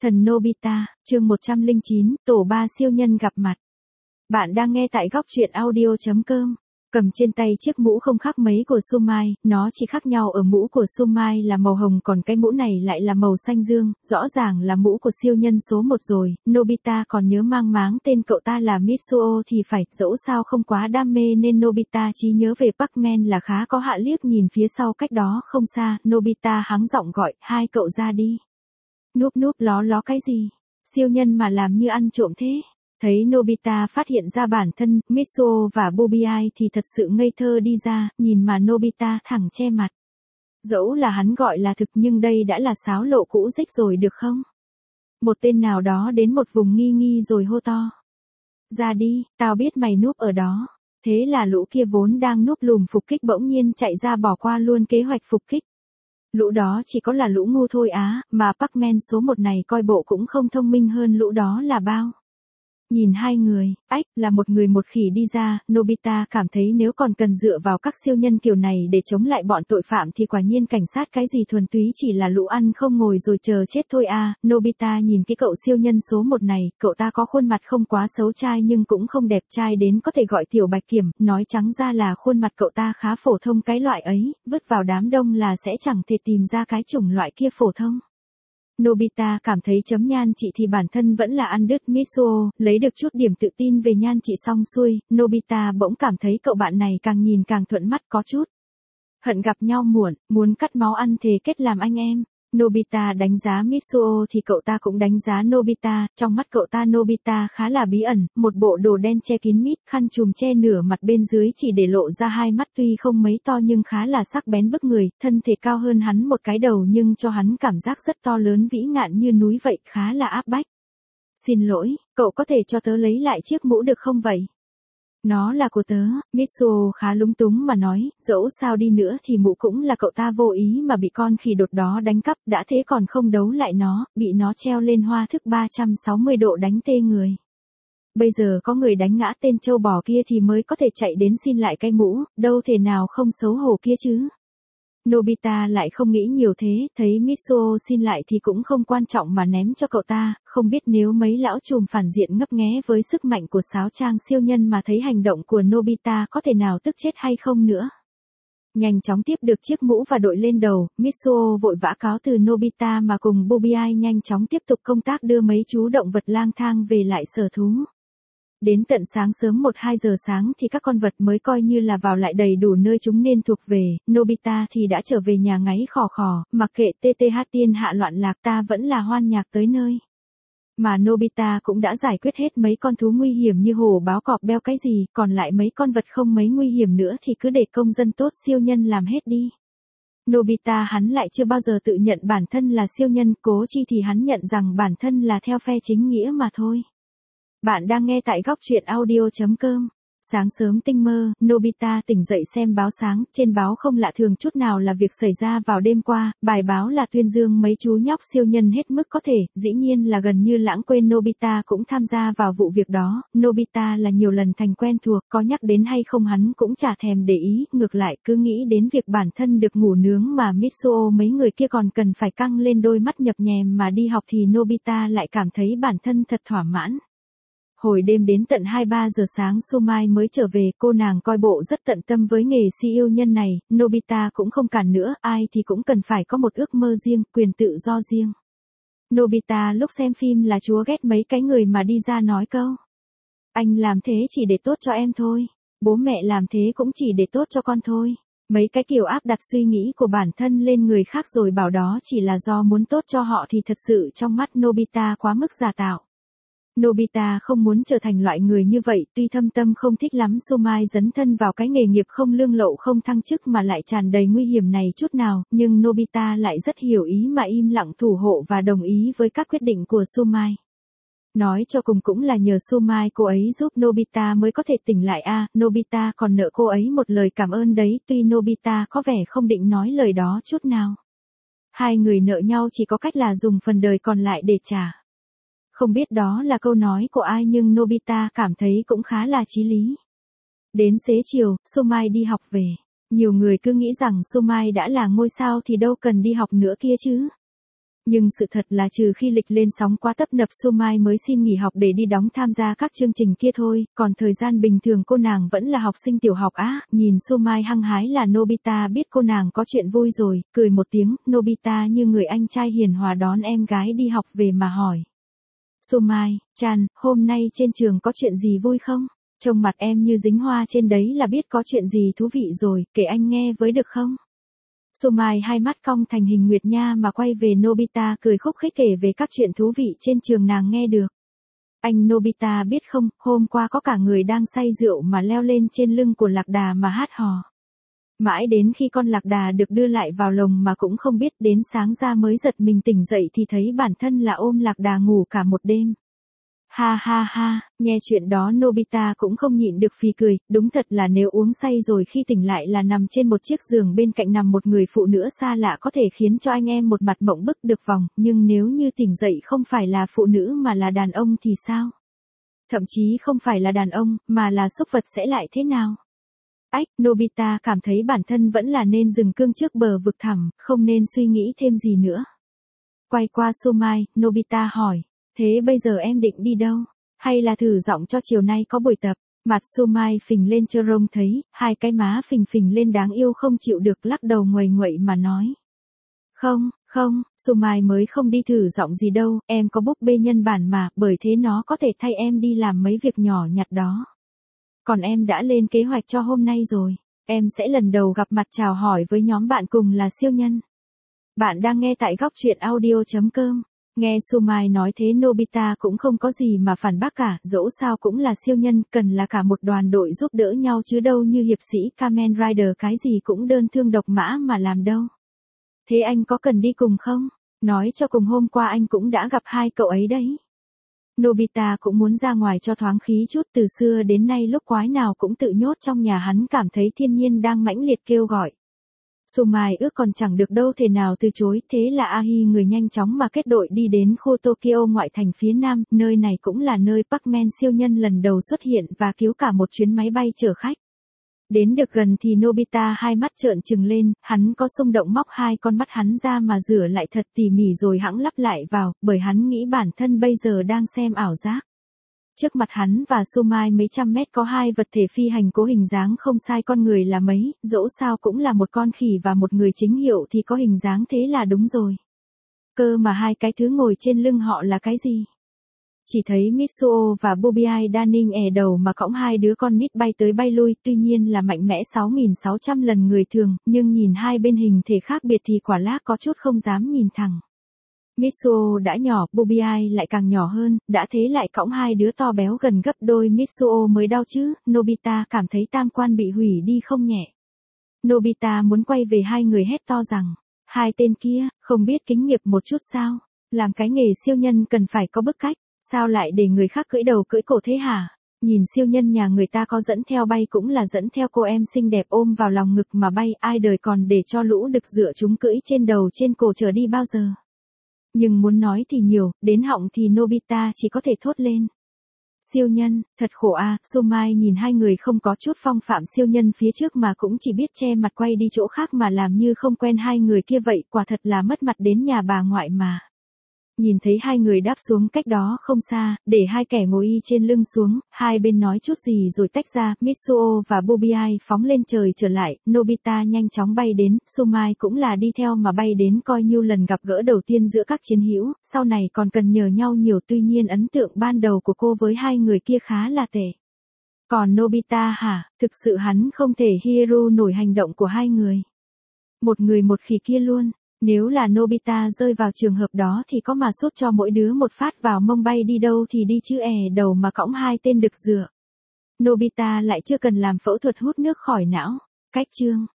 Thần Nobita, chương 109, tổ 3 siêu nhân gặp mặt. Bạn đang nghe tại góc truyện audio.com. Cầm trên tay chiếc mũ không khác mấy của Sumai, nó chỉ khác nhau ở mũ của Sumai là màu hồng còn cái mũ này lại là màu xanh dương, rõ ràng là mũ của siêu nhân số 1 rồi. Nobita còn nhớ mang máng tên cậu ta là Mitsuo thì phải, dẫu sao không quá đam mê nên Nobita chỉ nhớ về Pac-Man là khá có hạ liếc nhìn phía sau cách đó không xa, Nobita hắng giọng gọi, hai cậu ra đi. Núp núp ló ló cái gì? Siêu nhân mà làm như ăn trộm thế. Thấy Nobita phát hiện ra bản thân, Mitsuo và Bubiai thì thật sự ngây thơ đi ra, nhìn mà Nobita thẳng che mặt. Dẫu là hắn gọi là thực nhưng đây đã là sáo lộ cũ rích rồi được không? Một tên nào đó đến một vùng nghi nghi rồi hô to. Ra đi, tao biết mày núp ở đó. Thế là lũ kia vốn đang núp lùm phục kích bỗng nhiên chạy ra bỏ qua luôn kế hoạch phục kích. Lũ đó chỉ có là lũ ngu thôi á, mà Pac-Man số 1 này coi bộ cũng không thông minh hơn lũ đó là bao. Nhìn hai người, là một người một khỉ đi ra, Nobita cảm thấy nếu còn cần dựa vào các siêu nhân kiểu này để chống lại bọn tội phạm thì quả nhiên cảnh sát cái gì thuần túy chỉ là lũ ăn không ngồi rồi chờ chết thôi à. Nobita nhìn cái cậu siêu nhân số 1 này, cậu ta có khuôn mặt không quá xấu trai nhưng cũng không đẹp trai đến có thể gọi tiểu bạch kiểm, nói trắng ra là khuôn mặt cậu ta khá phổ thông cái loại ấy, vứt vào đám đông là sẽ chẳng thể tìm ra cái chủng loại kia phổ thông. Nobita cảm thấy chấm nhan trị thì bản thân vẫn là ăn đứt. Mitsuo, lấy được chút điểm tự tin về nhan trị xong xuôi, Nobita bỗng cảm thấy cậu bạn này càng nhìn càng thuận mắt có chút. Hận gặp nhau muộn, muốn cắt máu ăn thề kết làm anh em. Nobita đánh giá Mitsuo thì cậu ta cũng đánh giá Nobita, trong mắt cậu ta Nobita khá là bí ẩn, một bộ đồ đen che kín mít, khăn trùm che nửa mặt bên dưới chỉ để lộ ra hai mắt tuy không mấy to nhưng khá là sắc bén bức người, thân thể cao hơn hắn một cái đầu nhưng cho hắn cảm giác rất to lớn vĩ ngạn như núi vậy, khá là áp bách. Xin lỗi, cậu có thể cho tớ lấy lại chiếc mũ được không vậy? Nó là của tớ, Mitsuo khá lúng túng mà nói, dẫu sao đi nữa thì mũ cũng là cậu ta vô ý mà bị con khỉ đột đó đánh cắp, đã thế còn không đấu lại nó, bị nó treo lên hoa thức 360 độ đánh tê người. Bây giờ có người đánh ngã tên trâu bò kia thì mới có thể chạy đến xin lại cái mũ, đâu thể nào không xấu hổ kia chứ. Nobita lại không nghĩ nhiều thế, thấy Mitsuo xin lại thì cũng không quan trọng mà ném cho cậu ta, không biết nếu mấy lão trùm phản diện ngấp nghé với sức mạnh của sáo trang siêu nhân mà thấy hành động của Nobita có thể nào tức chết hay không nữa. Nhanh chóng tiếp được chiếc mũ và đội lên đầu, Mitsuo vội vã cáo từ Nobita mà cùng Bubiai nhanh chóng tiếp tục công tác đưa mấy chú động vật lang thang về lại sở thú. Đến tận sáng sớm 1-2 giờ sáng thì các con vật mới coi như là vào lại đầy đủ nơi chúng nên thuộc về, Nobita thì đã trở về nhà ngáy khò khò, mặc kệ TTH tiên hạ loạn lạc ta vẫn là hoan nhạc tới nơi. Mà Nobita cũng đã giải quyết hết mấy con thú nguy hiểm như hổ báo cọp beo cái gì, còn lại mấy con vật không mấy nguy hiểm nữa thì cứ để công dân tốt siêu nhân làm hết đi. Nobita hắn lại chưa bao giờ tự nhận bản thân là siêu nhân, cố chi thì hắn nhận rằng bản thân là theo phe chính nghĩa mà thôi. Bạn đang nghe tại góc truyện audio.com. Sáng sớm tinh mơ, Nobita tỉnh dậy xem báo sáng, trên báo không lạ thường chút nào là việc xảy ra vào đêm qua, bài báo là tuyên dương mấy chú nhóc siêu nhân hết mức có thể, dĩ nhiên là gần như lãng quên Nobita cũng tham gia vào vụ việc đó, Nobita là nhiều lần thành quen thuộc, có nhắc đến hay không hắn cũng chả thèm để ý, ngược lại cứ nghĩ đến việc bản thân được ngủ nướng mà Mitsuo mấy người kia còn cần phải căng lên đôi mắt nhập nhèm mà đi học thì Nobita lại cảm thấy bản thân thật thỏa mãn. Hồi đêm đến tận 2-3 giờ sáng Sumai mới trở về, cô nàng coi bộ rất tận tâm với nghề siêu nhân này, Nobita cũng không cản nữa, ai thì cũng cần phải có một ước mơ riêng, quyền tự do riêng. Nobita lúc xem phim là chúa ghét mấy cái người mà đi ra nói câu. Anh làm thế chỉ để tốt cho em thôi, bố mẹ làm thế cũng chỉ để tốt cho con thôi. Mấy cái kiểu áp đặt suy nghĩ của bản thân lên người khác rồi bảo đó chỉ là do muốn tốt cho họ thì thật sự trong mắt Nobita quá mức giả tạo. Nobita không muốn trở thành loại người như vậy, tuy thâm tâm không thích lắm Sumai dấn thân vào cái nghề nghiệp không lương lậu không thăng chức mà lại tràn đầy nguy hiểm này chút nào, nhưng Nobita lại rất hiểu ý mà im lặng thủ hộ và đồng ý với các quyết định của Sumai. Nói cho cùng cũng là nhờ Sumai cô ấy giúp Nobita mới có thể tỉnh lại Nobita còn nợ cô ấy một lời cảm ơn đấy, tuy Nobita có vẻ không định nói lời đó chút nào. Hai người nợ nhau chỉ có cách là dùng phần đời còn lại để trả. Không biết đó là câu nói của ai nhưng Nobita cảm thấy cũng khá là chí lý. Đến xế chiều, Sumai đi học về. Nhiều người cứ nghĩ rằng Sumai đã là ngôi sao thì đâu cần đi học nữa kia chứ. Nhưng sự thật là trừ khi lịch lên sóng quá tấp nập Sumai mới xin nghỉ học để đi đóng tham gia các chương trình kia thôi, còn thời gian bình thường cô nàng vẫn là học sinh tiểu học á. Nhìn Sumai hăng hái là Nobita biết cô nàng có chuyện vui rồi, cười một tiếng, Nobita như người anh trai hiền hòa đón em gái đi học về mà hỏi. Sumai-chan, hôm nay trên trường có chuyện gì vui không? Trông mặt em như dính hoa trên đấy là biết có chuyện gì thú vị rồi, kể anh nghe với được không? Sumai hai mắt cong thành hình nguyệt nha mà quay về Nobita cười khúc khích kể về các chuyện thú vị trên trường nàng nghe được. Anh Nobita biết không, hôm qua có cả người đang say rượu mà leo lên trên lưng của lạc đà mà hát hò. Mãi đến khi con lạc đà được đưa lại vào lồng mà cũng không biết, đến sáng ra mới giật mình tỉnh dậy thì thấy bản thân là ôm lạc đà ngủ cả một đêm. Ha ha ha, nghe chuyện đó Nobita cũng không nhịn được phì cười, đúng thật là nếu uống say rồi khi tỉnh lại là nằm trên một chiếc giường bên cạnh nằm một người phụ nữ xa lạ có thể khiến cho anh em một mặt mộng bức được vòng, nhưng nếu như tỉnh dậy không phải là phụ nữ mà là đàn ông thì sao? Thậm chí không phải là đàn ông, mà là súc vật sẽ lại thế nào? Ách, Nobita cảm thấy bản thân vẫn là nên dừng cương trước bờ vực thẳm, không nên suy nghĩ thêm gì nữa. Quay qua Sumai, Nobita hỏi. Thế bây giờ em định đi đâu? Hay là thử giọng cho chiều nay có buổi tập? Mặt Sumai phình lên chơ rông thấy, hai cái má phình phình lên đáng yêu không chịu được lắc đầu nguầy nguậy mà nói. Không, Sumai mới không đi thử giọng gì đâu, em có búp bê nhân bản mà, bởi thế nó có thể thay em đi làm mấy việc nhỏ nhặt đó. Còn em đã lên kế hoạch cho hôm nay rồi, em sẽ lần đầu gặp mặt chào hỏi với nhóm bạn cùng là siêu nhân. Bạn đang nghe tại góc truyện audio.com. Nghe Sumai nói thế Nobita cũng không có gì mà phản bác cả, dẫu sao cũng là siêu nhân, cần là cả một đoàn đội giúp đỡ nhau chứ đâu như hiệp sĩ Kamen Rider cái gì cũng đơn thương độc mã mà làm đâu. Thế anh có cần đi cùng không? Nói cho cùng hôm qua anh cũng đã gặp hai cậu ấy đấy. Nobita cũng muốn ra ngoài cho thoáng khí chút, từ xưa đến nay lúc quái nào cũng tự nhốt trong nhà, hắn cảm thấy thiên nhiên đang mãnh liệt kêu gọi. Sumai ước còn chẳng được đâu thể nào từ chối, thế là Ahi người nhanh chóng mà kết đội đi đến khu Tokyo ngoại thành phía nam, nơi này cũng là nơi Pac-Man siêu nhân lần đầu xuất hiện và cứu cả một chuyến máy bay chở khách. Đến được gần thì Nobita hai mắt trợn trừng lên, hắn có xung động móc hai con mắt hắn ra mà rửa lại thật tỉ mỉ rồi hẵng lắp lại vào, bởi hắn nghĩ bản thân bây giờ đang xem ảo giác. Trước mặt hắn và Sumai mấy trăm mét có hai vật thể phi hành cố hình dáng không sai con người là mấy, dẫu sao cũng là một con khỉ và một người chính hiệu thì có hình dáng thế là đúng rồi. Cơ mà hai cái thứ ngồi trên lưng họ là cái gì? Chỉ thấy Mitsuo và Bubiai Daning è đầu mà cõng hai đứa con nít bay tới bay lui, tuy nhiên là mạnh mẽ 6.600 lần người thường, nhưng nhìn hai bên hình thể khác biệt thì quả lác có chút không dám nhìn thẳng. Mitsuo đã nhỏ, Bubiai lại càng nhỏ hơn, đã thế lại cõng hai đứa to béo gần gấp đôi Mitsuo mới đau chứ. Nobita cảm thấy tam quan bị hủy đi không nhẹ. Nobita muốn quay về hai người hét to rằng, hai tên kia, không biết kính nghiệp một chút sao? Làm cái nghề siêu nhân cần phải có bức cách, sao lại để người khác cưỡi đầu cưỡi cổ thế hả? Nhìn siêu nhân nhà người ta có dẫn theo bay cũng là dẫn theo cô em xinh đẹp ôm vào lòng ngực mà bay, ai đời còn để cho lũ đực dựa chúng cưỡi trên đầu trên cổ trở đi bao giờ? Nhưng muốn nói thì nhiều, đến họng thì Nobita chỉ có thể thốt lên. Siêu nhân, thật khổ à. Sumai nhìn hai người không có chút phong phạm siêu nhân phía trước mà cũng chỉ biết che mặt quay đi chỗ khác mà làm như không quen hai người kia vậy, quả thật là mất mặt đến nhà bà ngoại mà. Nhìn thấy hai người đáp xuống cách đó không xa, để hai kẻ ngồi y trên lưng xuống, hai bên nói chút gì rồi tách ra, Mitsuo và Bubiai phóng lên trời trở lại, Nobita nhanh chóng bay đến, Sumai cũng là đi theo mà bay đến, coi như lần gặp gỡ đầu tiên giữa các chiến hữu, sau này còn cần nhờ nhau nhiều, tuy nhiên ấn tượng ban đầu của cô với hai người kia khá là tệ. Còn Nobita hả, thực sự hắn không thể hero nổi hành động của hai người. Một người một khỉ kia luôn. Nếu là Nobita rơi vào trường hợp đó thì có mà sút cho mỗi đứa một phát vào mông bay đi đâu thì đi chứ đầu mà cõng hai tên đực dựa. Nobita lại chưa cần làm phẫu thuật hút nước khỏi não. Cách chương